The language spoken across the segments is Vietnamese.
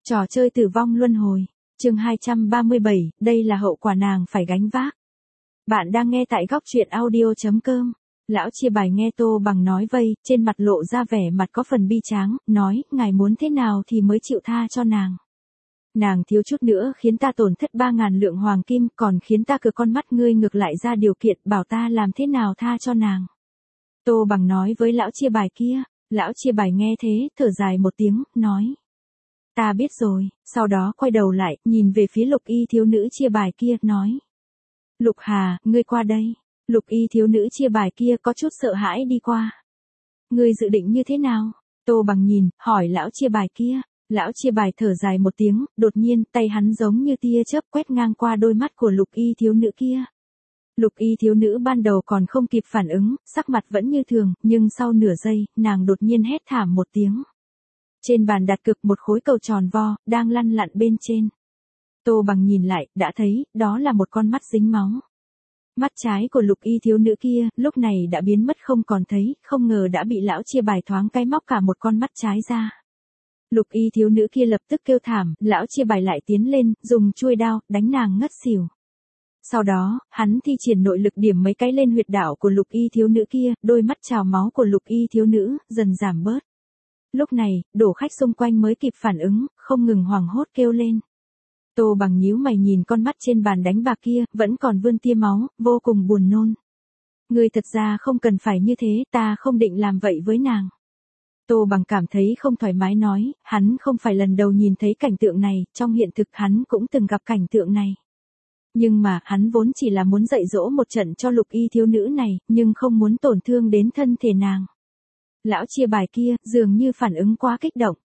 Trò chơi tử vong luân hồi. Chương 237, đây là hậu quả nàng phải gánh vác. Bạn đang nghe tại góc truyện audio.com. Lão chia bài nghe Tô Bằng nói vây, trên mặt lộ ra vẻ mặt có phần bi tráng, nói, ngài muốn thế nào thì mới chịu tha cho nàng. Nàng thiếu chút nữa khiến ta tổn thất 3.000 lượng hoàng kim, còn khiến ta cử con mắt ngươi ngược lại ra điều kiện, bảo ta làm thế nào tha cho nàng. Tô Bằng nói với lão chia bài kia. Lão chia bài nghe thế, thở dài một tiếng, nói. Ta biết rồi, sau đó quay đầu lại, nhìn về phía Lục Y thiếu nữ chia bài kia, nói. Lục Hà, ngươi qua đây. Lục Y thiếu nữ chia bài kia có chút sợ hãi đi qua. Ngươi dự định như thế nào? Tô Bằng nhìn, hỏi lão chia bài kia. Lão chia bài thở dài một tiếng, đột nhiên tay hắn giống như tia chớp quét ngang qua đôi mắt của Lục Y thiếu nữ kia. Lục Y thiếu nữ ban đầu còn không kịp phản ứng, sắc mặt vẫn như thường, nhưng sau nửa giây, nàng đột nhiên hét thảm một tiếng. Trên bàn đặt cược một khối cầu tròn vo, đang lăn lặn bên trên. Tô Bằng nhìn lại, đã thấy, đó là một con mắt dính máu. Mắt trái của Lục Y thiếu nữ kia, lúc này đã biến mất không còn thấy, không ngờ đã bị lão chia bài thoáng cái móc cả một con mắt trái ra. Lục Y thiếu nữ kia lập tức kêu thảm, lão chia bài lại tiến lên, dùng chuôi đao, đánh nàng ngất xỉu. Sau đó, hắn thi triển nội lực điểm mấy cái lên huyệt đạo của Lục Y thiếu nữ kia, đôi mắt trào máu của Lục Y thiếu nữ, dần giảm bớt. Lúc này, đổ khách xung quanh mới kịp phản ứng, không ngừng hoảng hốt kêu lên. Tô Bằng nhíu mày nhìn con mắt trên bàn đánh bạc kia, vẫn còn vươn tia máu, vô cùng buồn nôn. Ngươi thật ra không cần phải như thế, ta không định làm vậy với nàng. Tô Bằng cảm thấy không thoải mái nói, hắn không phải lần đầu nhìn thấy cảnh tượng này, trong hiện thực hắn cũng từng gặp cảnh tượng này. Nhưng mà, hắn vốn chỉ là muốn dạy dỗ một trận cho Lục Y thiếu nữ này, nhưng không muốn tổn thương đến thân thể nàng. Lão chia bài kia, dường như phản ứng quá kích động.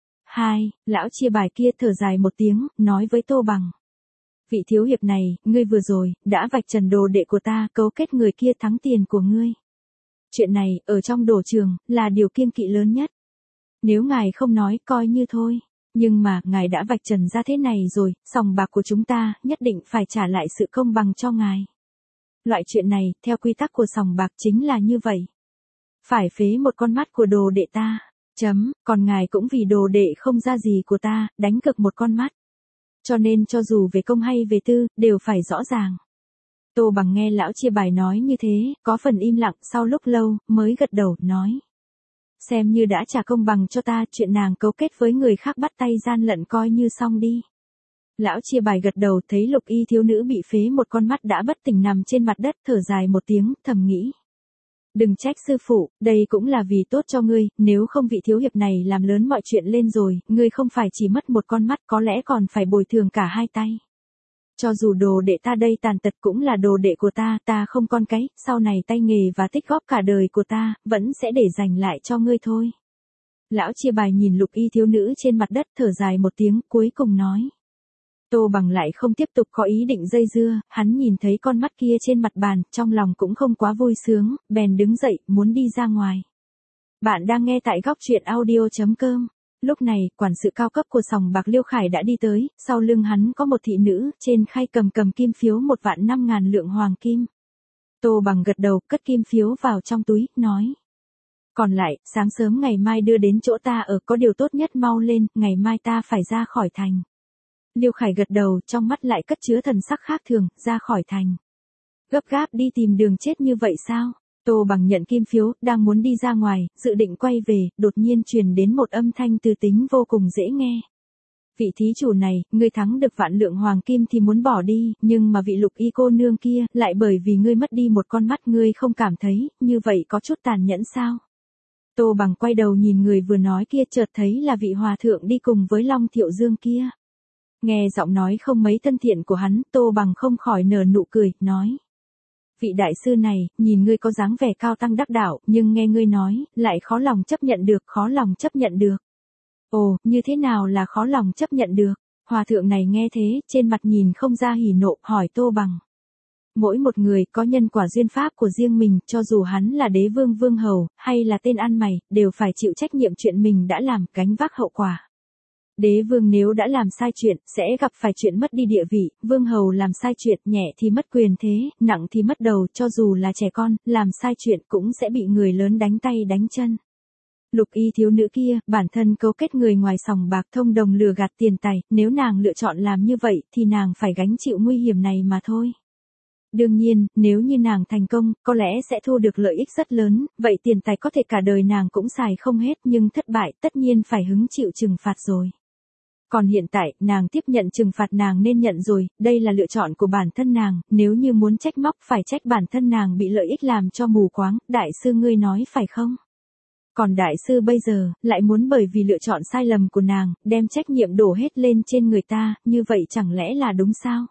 Lão chia bài kia thở dài một tiếng, nói với Tô Bằng. Vị thiếu hiệp này, ngươi vừa rồi, đã vạch trần đồ đệ của ta, cấu kết người kia thắng tiền của ngươi. Chuyện này, ở trong đổ trường, là điều kiêng kỵ lớn nhất. Nếu ngài không nói, coi như thôi. Nhưng mà, ngài đã vạch trần ra thế này rồi, sòng bạc của chúng ta, nhất định phải trả lại sự công bằng cho ngài. Loại chuyện này, theo quy tắc của sòng bạc chính là như vậy. Phải phế một con mắt của đồ đệ ta. Còn ngài cũng vì đồ đệ không ra gì của ta, đánh cực một con mắt. Cho nên cho dù về công hay về tư, đều phải rõ ràng. Tô Bằng nghe lão chia bài nói như thế, có phần im lặng, sau lúc lâu, mới gật đầu, nói. Xem như đã trả công bằng cho ta, chuyện nàng cấu kết với người khác bắt tay gian lận coi như xong đi. Lão chia bài gật đầu, thấy Lục Y thiếu nữ bị phế một con mắt đã bất tỉnh nằm trên mặt đất, thở dài một tiếng, thầm nghĩ. Đừng trách sư phụ, đây cũng là vì tốt cho ngươi, nếu không vị thiếu hiệp này làm lớn mọi chuyện lên rồi, ngươi không phải chỉ mất một con mắt, có lẽ còn phải bồi thường cả hai tay. Cho dù đồ đệ ta đây tàn tật cũng là đồ đệ của ta, ta không con cái, sau này tay nghề và tích góp cả đời của ta, vẫn sẽ để dành lại cho ngươi thôi. Lão chia bài nhìn Lục Y thiếu nữ trên mặt đất, thở dài một tiếng, cuối cùng nói. Tô Bằng lại không tiếp tục có ý định dây dưa, hắn nhìn thấy con mắt kia trên mặt bàn, trong lòng cũng không quá vui sướng, bèn đứng dậy, muốn đi ra ngoài. Bạn đang nghe tại góc truyện audio.com. Lúc này, quản sự cao cấp của sòng bạc Liêu Khải đã đi tới, sau lưng hắn có một thị nữ, trên khay cầm kim phiếu 1.500.000 lượng hoàng kim. Tô Bằng gật đầu, cất kim phiếu vào trong túi, nói. Còn lại, sáng sớm ngày mai đưa đến chỗ ta ở, có điều tốt nhất mau lên, ngày mai ta phải ra khỏi thành. Liêu Khải gật đầu, trong mắt lại cất chứa thần sắc khác thường, ra khỏi thành. Gấp gáp đi tìm đường chết như vậy sao? Tô Bằng nhận kim phiếu, đang muốn đi ra ngoài, dự định quay về, đột nhiên truyền đến một âm thanh từ tính vô cùng dễ nghe. Vị thí chủ này, ngươi thắng được vạn lượng hoàng kim thì muốn bỏ đi, nhưng mà vị Lục Y cô nương kia, lại bởi vì ngươi mất đi một con mắt ngươi không cảm thấy, như vậy có chút tàn nhẫn sao? Tô Bằng quay đầu nhìn người vừa nói kia, chợt thấy là vị hòa thượng đi cùng với Long Thiệu Dương kia. Nghe giọng nói không mấy thân thiện của hắn, Tô Bằng không khỏi nở nụ cười, nói. Vị đại sư này, nhìn ngươi có dáng vẻ cao tăng đắc đạo, nhưng nghe ngươi nói, lại khó lòng chấp nhận được, khó lòng chấp nhận được. Ồ, như thế nào là khó lòng chấp nhận được? Hòa thượng này nghe thế, trên mặt nhìn không ra hỉ nộ, hỏi Tô Bằng. Mỗi một người có nhân quả duyên pháp của riêng mình, cho dù hắn là đế vương vương hầu, hay là tên ăn mày, đều phải chịu trách nhiệm chuyện mình đã làm, gánh vác hậu quả. Đế vương nếu đã làm sai chuyện, sẽ gặp phải chuyện mất đi địa vị, vương hầu làm sai chuyện, nhẹ thì mất quyền thế, nặng thì mất đầu, cho dù là trẻ con, làm sai chuyện cũng sẽ bị người lớn đánh tay đánh chân. Lục y thiếu nữ kia, bản thân cấu kết người ngoài sòng bạc thông đồng lừa gạt tiền tài, nếu nàng lựa chọn làm như vậy thì nàng phải gánh chịu nguy hiểm này mà thôi. Đương nhiên, nếu như nàng thành công, có lẽ sẽ thu được lợi ích rất lớn, vậy tiền tài có thể cả đời nàng cũng xài không hết, nhưng thất bại tất nhiên phải hứng chịu trừng phạt rồi. Còn hiện tại, nàng tiếp nhận trừng phạt nàng nên nhận rồi, đây là lựa chọn của bản thân nàng, nếu như muốn trách móc phải trách bản thân nàng bị lợi ích làm cho mù quáng, đại sư ngươi nói phải không? Còn đại sư bây giờ, lại muốn bởi vì lựa chọn sai lầm của nàng, đem trách nhiệm đổ hết lên trên người ta, như vậy chẳng lẽ là đúng sao?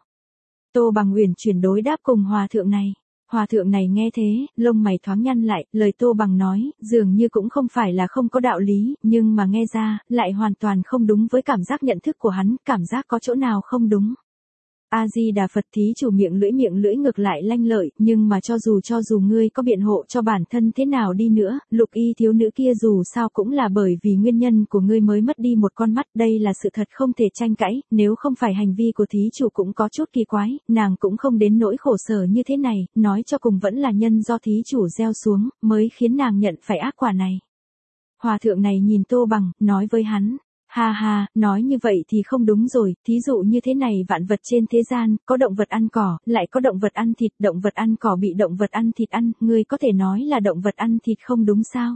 Tô Bằng Uyển chuyển đối đáp cùng hòa thượng này. Hòa thượng này nghe thế, lông mày thoáng nhăn lại, lời Tô Bằng nói, dường như cũng không phải là không có đạo lý, nhưng mà nghe ra, lại hoàn toàn không đúng với cảm giác nhận thức của hắn, cảm giác có chỗ nào không đúng. A-di-đà Phật, thí chủ miệng lưỡi ngược lại lanh lợi, nhưng mà cho dù ngươi có biện hộ cho bản thân thế nào đi nữa, lục y thiếu nữ kia dù sao cũng là bởi vì nguyên nhân của ngươi mới mất đi một con mắt, đây là sự thật không thể tranh cãi, nếu không phải hành vi của thí chủ cũng có chút kỳ quái, nàng cũng không đến nỗi khổ sở như thế này, nói cho cùng vẫn là nhân do thí chủ gieo xuống, mới khiến nàng nhận phải ác quả này. Hòa thượng này nhìn Tô Bằng, nói với hắn. Ha ha, nói như vậy thì không đúng rồi, thí dụ như thế này vạn vật trên thế gian, có động vật ăn cỏ, lại có động vật ăn thịt, động vật ăn cỏ bị động vật ăn thịt ăn, ngươi có thể nói là động vật ăn thịt không đúng sao?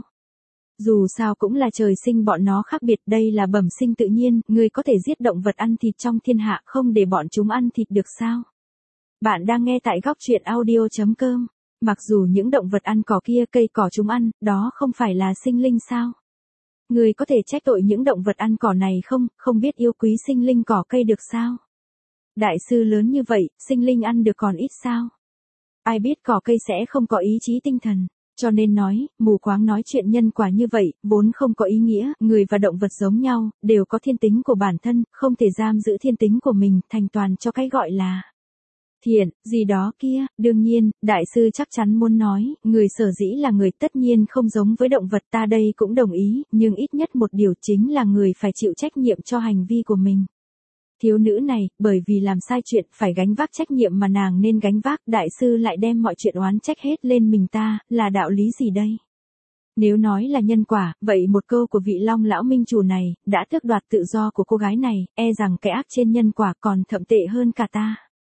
Dù sao cũng là trời sinh bọn nó khác biệt, đây là bẩm sinh tự nhiên, ngươi có thể giết động vật ăn thịt trong thiên hạ không để bọn chúng ăn thịt được sao? Bạn đang nghe tại góc truyện audio.com, mặc dù những động vật ăn cỏ kia cây cỏ chúng ăn, đó không phải là sinh linh sao? Người có thể trách tội những động vật ăn cỏ này không biết yêu quý sinh linh cỏ cây được sao? Đại sư lớn như vậy, sinh linh ăn được còn ít sao? Ai biết cỏ cây sẽ không có ý chí tinh thần, cho nên nói, mù quáng nói chuyện nhân quả như vậy, vốn không có ý nghĩa, người và động vật giống nhau, đều có thiên tính của bản thân, không thể giam giữ thiên tính của mình, thành toàn cho cái gọi là thiện, gì đó kia, đương nhiên, đại sư chắc chắn muốn nói, người sở dĩ là người tất nhiên không giống với động vật ta đây cũng đồng ý, nhưng ít nhất một điều chính là người phải chịu trách nhiệm cho hành vi của mình. Thiếu nữ này, bởi vì làm sai chuyện phải gánh vác trách nhiệm mà nàng nên gánh vác, đại sư lại đem mọi chuyện oán trách hết lên mình ta, là đạo lý gì đây? Nếu nói là nhân quả, vậy một câu của vị Long lão minh chủ này, đã tước đoạt tự do của cô gái này, e rằng cái ác trên nhân quả còn thậm tệ hơn cả ta.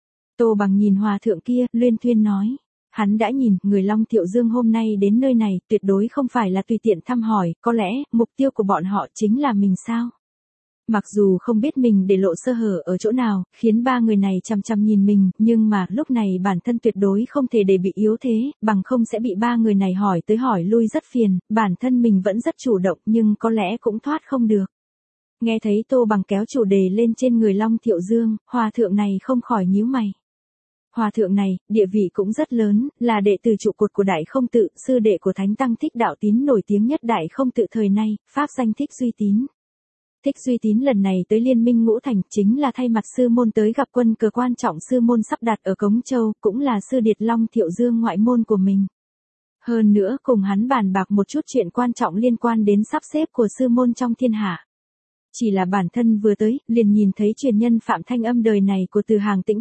Tô Bằng nhìn hòa thượng kia, luyên thuyên nói. Hắn đã nhìn, người Long Thiệu Dương hôm nay đến nơi này, tuyệt đối không phải là tùy tiện thăm hỏi, có lẽ, mục tiêu của bọn họ chính là mình sao? Mặc dù không biết mình để lộ sơ hở ở chỗ nào, khiến ba người này chằm chằm nhìn mình, nhưng mà lúc này bản thân tuyệt đối không thể để bị yếu thế, bằng không sẽ bị ba người này hỏi tới hỏi lui rất phiền, bản thân mình vẫn rất chủ động nhưng có lẽ cũng thoát không được. Nghe thấy Tô Bằng kéo chủ đề lên trên người Long Thiệu Dương, hòa thượng này không khỏi nhíu mày. Hòa thượng này, địa vị cũng rất lớn, là đệ tử trụ cột của Đại Không Tự, sư đệ của Thánh Tăng Thích Đạo Tín nổi tiếng nhất Đại Không Tự thời nay, pháp danh Thích Duy Tín. Thích Duy Tín lần này tới Liên Minh Ngũ Thành chính là thay mặt sư môn tới gặp quân cờ quan trọng sư môn sắp đặt ở Cống Châu, cũng là sư điệt Long Thiệu Dương ngoại môn của mình. Hơn nữa cùng hắn bàn bạc một chút chuyện quan trọng liên quan đến sắp xếp của sư môn trong thiên hạ. Chỉ là bản thân vừa tới, liền nhìn thấy truyền nhân Phạm Thanh Âm đời này của Từ Hàng Tĩnh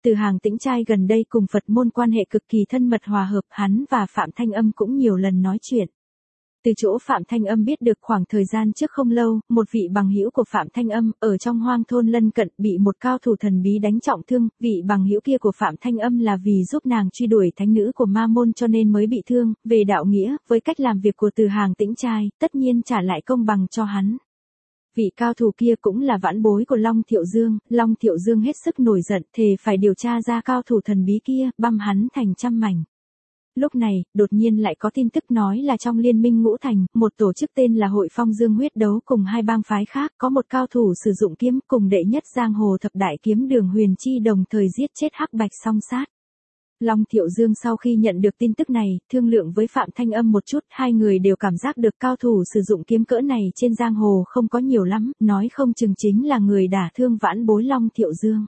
Trai gần đây cùng Phật môn quan hệ cực kỳ thân mật hòa hợp, hắn và Phạm Thanh Âm cũng nhiều lần nói chuyện. Từ chỗ Phạm Thanh Âm biết được khoảng thời gian trước không lâu, một vị bằng hữu của Phạm Thanh Âm, ở trong hoang thôn lân cận, bị một cao thủ thần bí đánh trọng thương, vị bằng hữu kia của Phạm Thanh Âm là vì giúp nàng truy đuổi thánh nữ của ma môn cho nên mới bị thương, về đạo nghĩa, với cách làm việc của Từ Hàng Tĩnh Trai, tất nhiên trả lại công bằng cho hắn. Vị cao thủ kia cũng là vãn bối của Long Thiệu Dương hết sức nổi giận, thề phải điều tra ra cao thủ thần bí kia, băm hắn thành trăm mảnh. Lúc này, đột nhiên lại có tin tức nói là trong Liên Minh Ngũ Thành, một tổ chức tên là Hội Phong Dương huyết đấu cùng hai bang phái khác, có một cao thủ sử dụng kiếm cùng đệ nhất giang hồ thập đại kiếm đường Huyền Chi đồng thời giết chết Hắc Bạch song sát. Long Thiệu Dương sau khi nhận được tin tức này, thương lượng với Phạm Thanh Âm một chút, hai người đều cảm giác được cao thủ sử dụng kiếm cỡ này trên giang hồ không có nhiều lắm, nói không chừng chính là người đả thương vãn bối Long Thiệu Dương.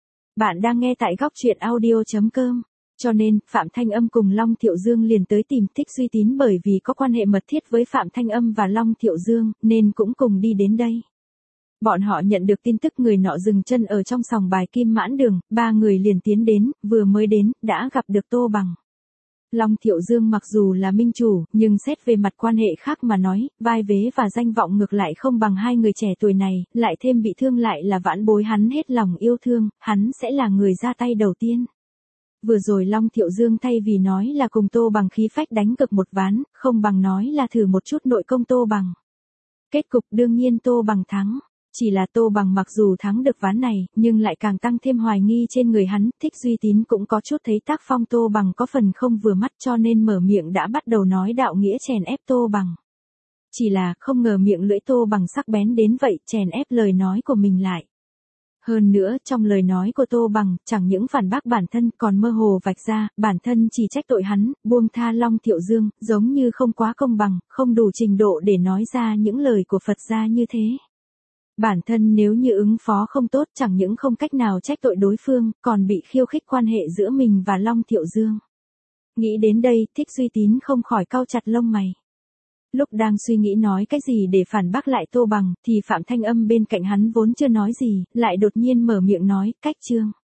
Bạn đang nghe tại góc truyện audio.com. Cho nên, Phạm Thanh Âm cùng Long Thiệu Dương liền tới tìm Thích Duy Tín bởi vì có quan hệ mật thiết với Phạm Thanh Âm và Long Thiệu Dương, nên cũng cùng đi đến đây. Bọn họ nhận được tin tức người nọ dừng chân ở trong sòng bài Kim Mãn Đường, ba người liền tiến đến, vừa mới đến, đã gặp được Tô Bằng. Long Thiệu Dương mặc dù là minh chủ, nhưng xét về mặt quan hệ khác mà nói, vai vế và danh vọng ngược lại không bằng hai người trẻ tuổi này, lại thêm bị thương lại là vãn bối hắn hết lòng yêu thương, hắn sẽ là người ra tay đầu tiên. Vừa rồi Long Thiệu Dương thay vì nói là cùng Tô Bằng khí phách đánh cực một ván, không bằng nói là thử một chút nội công Tô Bằng. Kết cục đương nhiên Tô Bằng thắng. Chỉ là Tô Bằng mặc dù thắng được ván này, nhưng lại càng tăng thêm hoài nghi trên người hắn, Thích Duy Tín cũng có chút thấy tác phong Tô Bằng có phần không vừa mắt cho nên mở miệng đã bắt đầu nói đạo nghĩa chèn ép Tô Bằng. Chỉ là không ngờ miệng lưỡi Tô Bằng sắc bén đến vậy, chèn ép lời nói của mình lại. Hơn nữa trong lời nói của Tô Bằng, chẳng những phản bác bản thân còn mơ hồ vạch ra, bản thân chỉ trách tội hắn, buông tha Long Thiệu Dương, giống như không quá công bằng, không đủ trình độ để nói ra những lời của Phật gia như thế. Bản thân nếu như ứng phó không tốt chẳng những không cách nào trách tội đối phương, còn bị khiêu khích quan hệ giữa mình và Long Thiệu Dương. Nghĩ đến đây, Thích Duy Tín không khỏi cau chặt lông mày. Lúc đang suy nghĩ nói cái gì để phản bác lại Tô Bằng, thì Phạm Thanh Âm bên cạnh hắn vốn chưa nói gì, lại đột nhiên mở miệng nói, cách Trương.